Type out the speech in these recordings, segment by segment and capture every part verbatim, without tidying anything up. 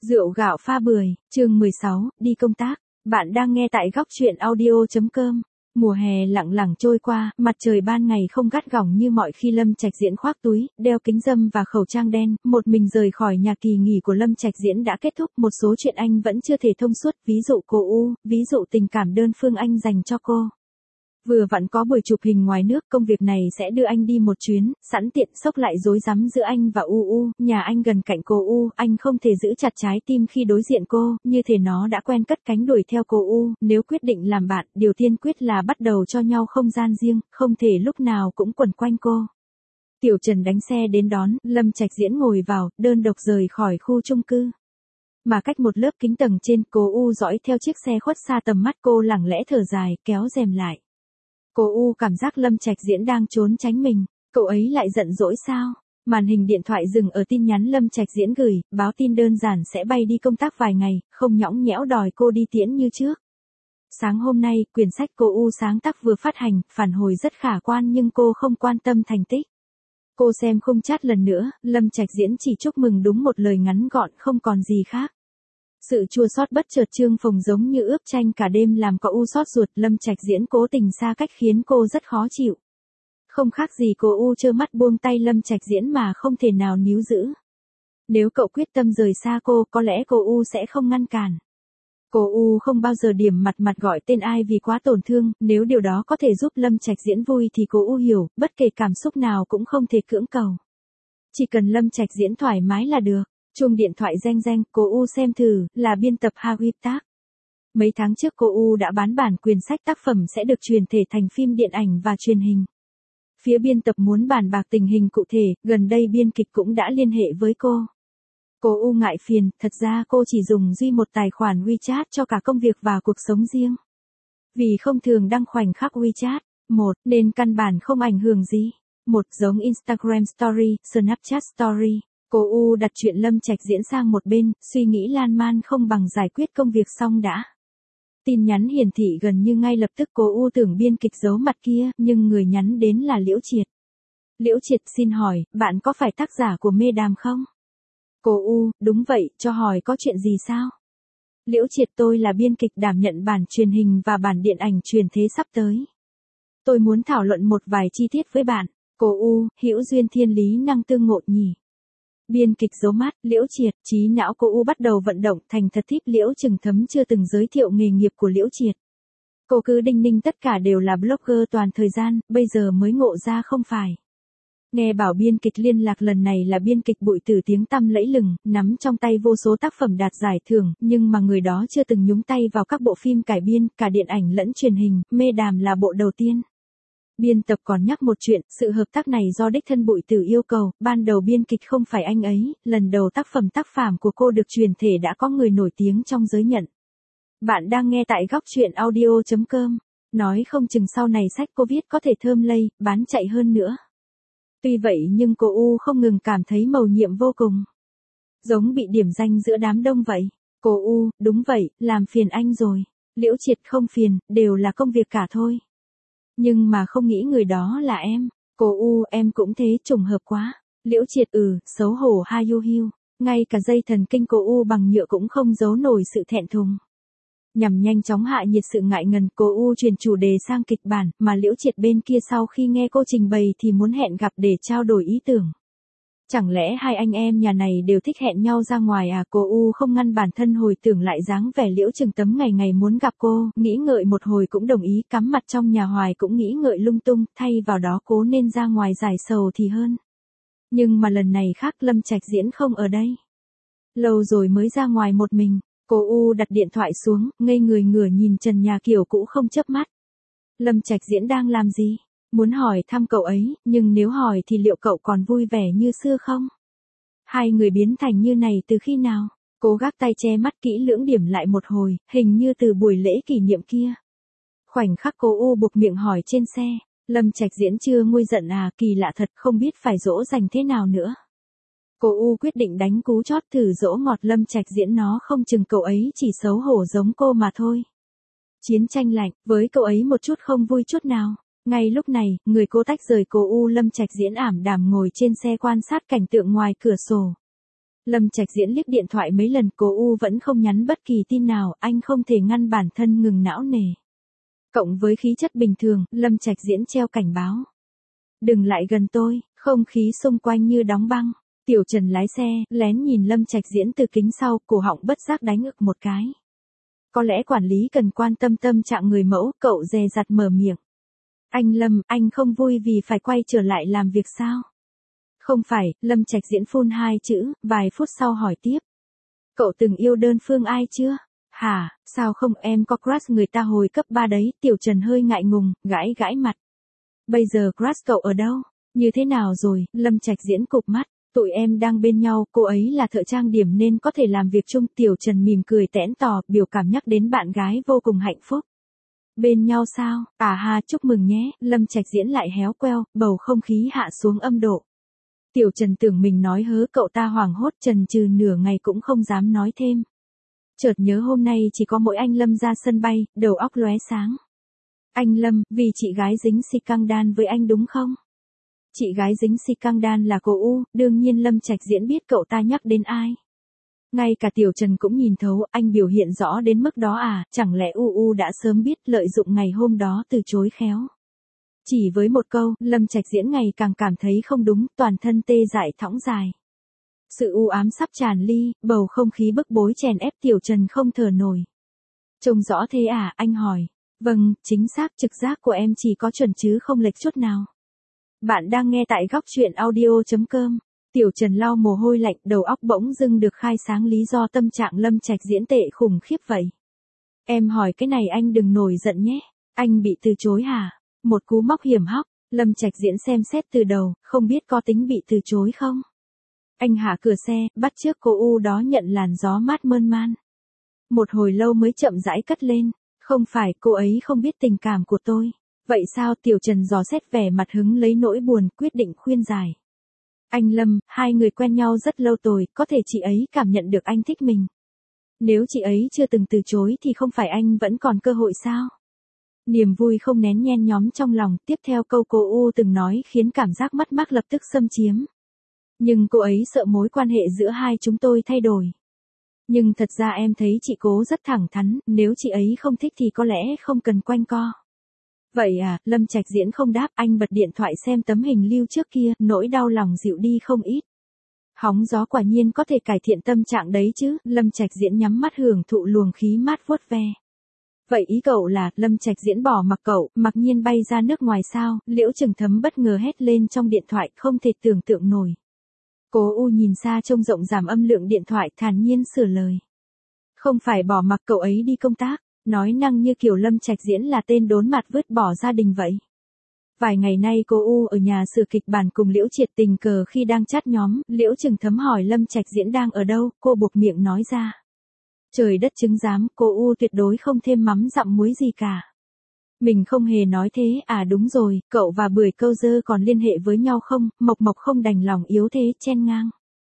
Rượu gạo pha bưởi, chương mười sáu, đi công tác. Bạn đang nghe tại góc truyện audio.com. Mùa hè lặng lặng trôi qua, mặt trời ban ngày không gắt gỏng như mọi khi. Lâm Trạch Diễn khoác túi, đeo kính râm và khẩu trang đen, một mình rời khỏi nhà kỳ nghỉ của Lâm Trạch Diễn đã kết thúc. Một số chuyện anh vẫn chưa thể thông suốt, ví dụ cô U, ví dụ tình cảm đơn phương anh dành cho cô. Vừa vặn có buổi chụp hình ngoài nước, công việc này sẽ đưa anh đi một chuyến, sẵn tiện xốc lại rối rắm giữa anh và U U. Nhà anh gần cạnh cô U, anh không thể giữ chặt trái tim khi đối diện cô, như thể nó đã quen cất cánh đuổi theo cô U. Nếu quyết định làm bạn, điều tiên quyết là bắt đầu cho nhau không gian riêng, không thể lúc nào cũng quẩn quanh cô. Tiểu Trần đánh xe đến đón, Lâm Trạch Diễn ngồi vào, đơn độc rời khỏi khu chung cư. Mà cách một lớp kính tầng trên, cô U dõi theo chiếc xe khuất xa tầm mắt cô, lặng lẽ thở dài, kéo rèm lại. Cô U cảm giác Lâm Trạch Diễn đang trốn tránh mình, cậu ấy lại giận dỗi sao? Màn hình điện thoại dừng ở tin nhắn Lâm Trạch Diễn gửi, báo tin đơn giản sẽ bay đi công tác vài ngày, không nhõng nhẽo đòi cô đi tiễn như trước. Sáng hôm nay, quyển sách cô U sáng tác vừa phát hành, phản hồi rất khả quan nhưng cô không quan tâm thành tích. Cô xem không chát lần nữa, Lâm Trạch Diễn chỉ chúc mừng đúng một lời ngắn gọn, không còn gì khác. Sự chua xót bất chợt Trương Phồng giống như ướp chanh cả đêm làm cô U xót ruột. Lâm Trạch Diễn cố tình xa cách khiến cô rất khó chịu. Không khác gì cô U trơ mắt buông tay Lâm Trạch Diễn mà không thể nào níu giữ. Nếu cậu quyết tâm rời xa cô, có lẽ cô U sẽ không ngăn cản. Cô U không bao giờ điểm mặt mặt gọi tên ai vì quá tổn thương, nếu điều đó có thể giúp Lâm Trạch Diễn vui thì cô U hiểu, bất kể cảm xúc nào cũng không thể cưỡng cầu. Chỉ cần Lâm Trạch Diễn thoải mái là được. Chuông điện thoại reng reng, cô U xem thử, là biên tập Harry Tác. Mấy tháng trước cô U đã bán bản quyền sách, tác phẩm sẽ được truyền thể thành phim điện ảnh và truyền hình. Phía biên tập muốn bàn bạc tình hình cụ thể, gần đây biên kịch cũng đã liên hệ với cô. Cô U ngại phiền, thật ra cô chỉ dùng duy một tài khoản WeChat cho cả công việc và cuộc sống riêng. Vì không thường đăng khoảnh khắc WeChat, một, nên căn bản không ảnh hưởng gì. Một, giống Instagram Story, Snapchat Story. Cô U đặt chuyện Lâm Trạch Diễn sang một bên, suy nghĩ lan man không bằng giải quyết công việc xong đã. Tin nhắn hiển thị gần như ngay lập tức, cô U tưởng biên kịch giấu mặt kia, nhưng người nhắn đến là Liễu Triệt. Liễu Triệt xin hỏi, bạn có phải tác giả của Mê Đàm không? Cô U, đúng vậy, cho hỏi có chuyện gì sao? Liễu Triệt, tôi là biên kịch đảm nhận bản truyền hình và bản điện ảnh truyền thế sắp tới. Tôi muốn thảo luận một vài chi tiết với bạn. Cô U, hữu duyên thiên lý năng tương ngộ nhỉ. Biên kịch giấu mắt, Liễu Triệt, trí não cô U bắt đầu vận động, thành thật thiếp Liễu Trừng Thấm chưa từng giới thiệu nghề nghiệp của Liễu Triệt. Cô cứ đinh ninh tất cả đều là blogger toàn thời gian, bây giờ mới ngộ ra không phải. Nghe bảo biên kịch liên lạc lần này là biên kịch bụi từ tiếng tăm lẫy lừng, nắm trong tay vô số tác phẩm đạt giải thưởng, nhưng mà người đó chưa từng nhúng tay vào các bộ phim cải biên, cả điện ảnh lẫn truyền hình, Mê Đàm là bộ đầu tiên. Biên tập còn nhắc một chuyện, sự hợp tác này do đích thân Bụi Tử yêu cầu, ban đầu biên kịch không phải anh ấy, lần đầu tác phẩm tác phẩm của cô được truyền thể đã có người nổi tiếng trong giới nhận. Bạn đang nghe tại góc truyện audio.com, nói không chừng sau này sách cô viết có thể thơm lây, bán chạy hơn nữa. Tuy vậy nhưng cô U không ngừng cảm thấy mầu nhiệm vô cùng. Giống bị điểm danh giữa đám đông vậy. Cô U, đúng vậy, làm phiền anh rồi. Liễu Triệt, không phiền, đều là công việc cả thôi. Nhưng mà không nghĩ người đó là em. Cô U, em cũng thế, trùng hợp quá. Liễu Triệt, ừ, xấu hổ ha yu hiu. Ngay cả dây thần kinh cô U bằng nhựa cũng không giấu nổi sự thẹn thùng. Nhằm nhanh chóng hạ nhiệt sự ngại ngần, cô U chuyển chủ đề sang kịch bản, mà Liễu Triệt bên kia sau khi nghe cô trình bày thì muốn hẹn gặp để trao đổi ý tưởng. Chẳng lẽ hai anh em nhà này đều thích hẹn nhau ra ngoài à? Cô U không ngăn bản thân hồi tưởng lại dáng vẻ Liễu Trừng Tấm ngày ngày muốn gặp cô, nghĩ ngợi một hồi cũng đồng ý, cắm mặt trong nhà hoài cũng nghĩ ngợi lung tung, thay vào đó cố nên ra ngoài giải sầu thì hơn. Nhưng mà lần này khác, Lâm Trạch Diễn không ở đây. Lâu rồi mới ra ngoài một mình, cô U đặt điện thoại xuống, ngây người ngửa nhìn trần nhà kiểu cũ không chớp mắt. Lâm Trạch Diễn đang làm gì? Muốn hỏi thăm cậu ấy, nhưng nếu hỏi thì liệu cậu còn vui vẻ như xưa không? Hai người biến thành như này từ khi nào? Cố gác tay che mắt kỹ lưỡng điểm lại một hồi, hình như từ buổi lễ kỷ niệm kia. Khoảnh khắc cô U buộc miệng hỏi trên xe, Lâm Trạch Diễn chưa nguôi giận à? Kỳ lạ thật, không biết phải dỗ dành thế nào nữa. Cô U quyết định đánh cú chót thử dỗ ngọt Lâm Trạch Diễn, nó không chừng cậu ấy chỉ xấu hổ giống cô mà thôi. Chiến tranh lạnh, với cậu ấy một chút không vui chút nào. Ngay lúc này, người cô tách rời cô U. Lâm Trạch Diễn ảm đạm ngồi trên xe quan sát cảnh tượng ngoài cửa sổ. Lâm Trạch Diễn liếc điện thoại mấy lần, cô U vẫn không nhắn bất kỳ tin nào, anh không thể ngăn bản thân ngừng não nề. Cộng với khí chất bình thường, Lâm Trạch Diễn treo cảnh báo. Đừng lại gần tôi, không khí xung quanh như đóng băng. Tiểu Trần lái xe, lén nhìn Lâm Trạch Diễn từ kính sau, cổ họng bất giác đánh ực một cái. Có lẽ quản lý cần quan tâm tâm trạng người mẫu, cậu dè dặt mở miệng. Anh Lâm, anh không vui vì phải quay trở lại làm việc sao? Không phải, Lâm Trạch Diễn phun hai chữ, vài phút sau hỏi tiếp. Cậu từng yêu đơn phương ai chưa? Hả, sao không, em có crush người ta hồi cấp ba đấy. Tiểu Trần hơi ngại ngùng, gãi gãi mặt. Bây giờ crush cậu ở đâu? Như thế nào rồi? Lâm Trạch Diễn cụp mắt. Tụi em đang bên nhau, cô ấy là thợ trang điểm nên có thể làm việc chung. Tiểu Trần mỉm cười tẽn tò, biểu cảm nhắc đến bạn gái vô cùng hạnh phúc. Bên nhau sao? À ha, chúc mừng nhé. Lâm Trạch Diễn lại héo queo, bầu không khí hạ xuống âm độ. Tiểu Trần tưởng mình nói hớ, cậu ta hoảng hốt, chần chừ nửa ngày cũng không dám nói thêm. Chợt nhớ hôm nay chỉ có mỗi anh Lâm ra sân bay, đầu óc lóe sáng. Anh Lâm, vì chị gái dính xì căng đan với anh đúng không? Chị gái dính xì căng đan là cô U, đương nhiên Lâm Trạch Diễn biết cậu ta nhắc đến ai. Ngay cả Tiểu Trần cũng nhìn thấu, anh biểu hiện rõ đến mức đó à, chẳng lẽ U U đã sớm biết lợi dụng ngày hôm đó từ chối khéo. Chỉ với một câu, Lâm Trạch Diễn ngày càng cảm thấy không đúng, toàn thân tê dại thõng dài. Sự u ám sắp tràn ly, bầu không khí bức bối chèn ép. Tiểu Trần không thở nổi. Trông rõ thế à, anh hỏi. Vâng, chính xác, trực giác của em chỉ có chuẩn chứ không lệch chút nào. Bạn đang nghe tại góc truyện audio chấm com. Tiểu Trần lau mồ hôi lạnh, đầu óc bỗng dưng được khai sáng lý do tâm trạng Lâm Trạch Diễn tệ khủng khiếp vậy. Em hỏi cái này anh đừng nổi giận nhé. Anh bị từ chối hả? Một cú móc hiểm hóc, Lâm Trạch Diễn xem xét từ đầu, không biết có tính bị từ chối không? Anh hạ cửa xe, bắt chước cô U đó nhận làn gió mát mơn man. Một hồi lâu mới chậm rãi cất lên. Không phải, cô ấy không biết tình cảm của tôi. Vậy sao? Tiểu Trần dò xét vẻ mặt hứng lấy nỗi buồn, quyết định khuyên giải. Anh Lâm, hai người quen nhau rất lâu rồi, có thể chị ấy cảm nhận được anh thích mình. Nếu chị ấy chưa từng từ chối thì không phải anh vẫn còn cơ hội sao? Niềm vui không nén nhen nhóm trong lòng, tiếp theo câu cô U từng nói khiến cảm giác mất mát lập tức xâm chiếm. Nhưng cô ấy sợ mối quan hệ giữa hai chúng tôi thay đổi. Nhưng thật ra em thấy chị cố rất thẳng thắn, nếu chị ấy không thích thì có lẽ không cần quanh co. Vậy à, Lâm Trạch Diễn không đáp, anh bật điện thoại xem tấm hình lưu trước kia, nỗi đau lòng dịu đi không ít. Hóng gió quả nhiên có thể cải thiện tâm trạng đấy chứ, Lâm Trạch Diễn nhắm mắt hưởng thụ luồng khí mát vuốt ve. Vậy ý cậu là, Lâm Trạch Diễn bỏ mặc cậu, mặc nhiên bay ra nước ngoài sao? Liễu Chừng Thấm bất ngờ hét lên trong điện thoại, không thể tưởng tượng nổi. Cố U nhìn xa trông rộng giảm âm lượng điện thoại, thản nhiên sửa lời. Không phải bỏ mặc cậu ấy đi công tác, nói năng như kiểu Lâm Trạch Diễn là tên đốn mặt vứt bỏ gia đình vậy. Vài ngày nay cô U ở nhà sửa kịch bản cùng Liễu Triệt, tình cờ khi đang chat nhóm, Liễu Chừng Thấm hỏi Lâm Trạch Diễn đang ở đâu, cô buộc miệng nói ra. Trời đất chứng giám, cô U tuyệt đối không thêm mắm dặm muối gì cả. Mình không hề nói thế, à đúng rồi, cậu và Bưởi Câu Dơ còn liên hệ với nhau không? Mộc Mộc không đành lòng yếu thế chen ngang.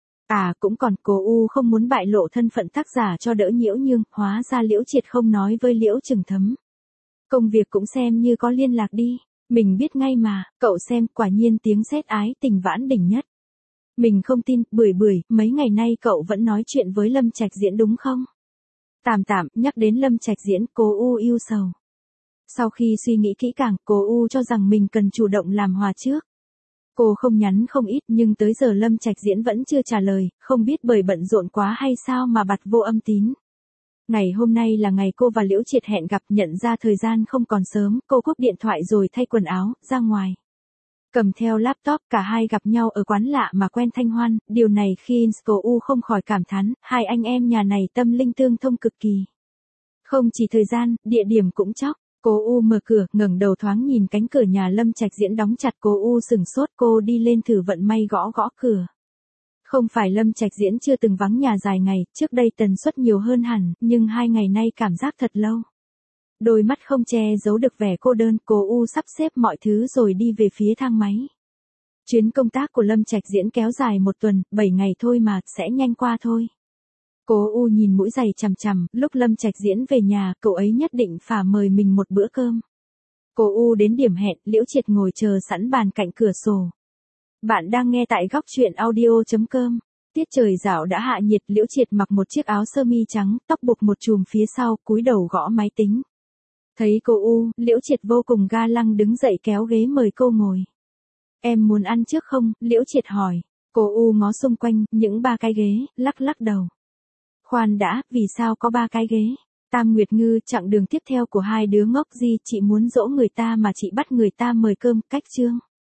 À cũng còn, cô U không muốn bại lộ thân phận tác giả cho đỡ nhiễu nhương, hóa ra Liễu Triệt không nói với Liễu Chừng Thấm. Công việc cũng xem như có liên lạc đi, mình biết ngay mà, cậu xem, quả nhiên tiếng sét ái tình vãn đỉnh nhất. Mình không tin, Bưởi Bưởi, mấy ngày nay cậu vẫn nói chuyện với Lâm Trạch Diễn đúng không? Tạm tạm, nhắc đến Lâm Trạch Diễn, cô U yêu sầu. Sau khi suy nghĩ kỹ càng, cô U cho rằng mình cần chủ động làm hòa trước. Cô không nhắn không ít nhưng tới giờ Lâm Trạch Diễn vẫn chưa trả lời, không biết bởi bận rộn quá hay sao mà bặt vô âm tín. Ngày hôm nay là ngày cô và Liễu Triệt hẹn gặp, nhận ra thời gian không còn sớm, cô cúp điện thoại rồi thay quần áo, ra ngoài. Cầm theo laptop, cả hai gặp nhau ở quán lạ mà quen thanh hoan, điều này khiến cô U không khỏi cảm thán, hai anh em nhà này tâm linh tương thông cực kỳ. Không chỉ thời gian, địa điểm cũng chóc. Cô U mở cửa, ngẩng đầu thoáng nhìn cánh cửa nhà Lâm Trạch Diễn đóng chặt, cô U sừng sốt, cô đi lên thử vận may gõ gõ cửa. Không phải Lâm Trạch Diễn chưa từng vắng nhà dài ngày, trước đây tần suất nhiều hơn hẳn, nhưng hai ngày nay cảm giác thật lâu. Đôi mắt không che giấu được vẻ cô đơn, cô U sắp xếp mọi thứ rồi đi về phía thang máy. Chuyến công tác của Lâm Trạch Diễn kéo dài một tuần, bảy ngày thôi mà, sẽ nhanh qua thôi. Cô U nhìn mũi giày chằm chằm, lúc Lâm Trạch Diễn về nhà, cậu ấy nhất định phải mời mình một bữa cơm. Cô U đến điểm hẹn, Liễu Triệt ngồi chờ sẵn bàn cạnh cửa sổ. Bạn đang nghe tại góc truyện audio chấm com. Tiết trời dạo đã hạ nhiệt, Liễu Triệt mặc một chiếc áo sơ mi trắng, tóc buộc một chùm phía sau, cúi đầu gõ máy tính. Thấy cô U, Liễu Triệt vô cùng ga lăng đứng dậy kéo ghế mời cô ngồi. Em muốn ăn trước không? Liễu Triệt hỏi. Cô U ngó xung quanh, những ba cái ghế, lắc lắc đầu. Khoan đã, vì sao có ba cái ghế? Tam Nguyệt Ngư, chặng đường tiếp theo của hai đứa ngốc gì, chị muốn dỗ người ta mà chị bắt người ta mời cơm, cách chương.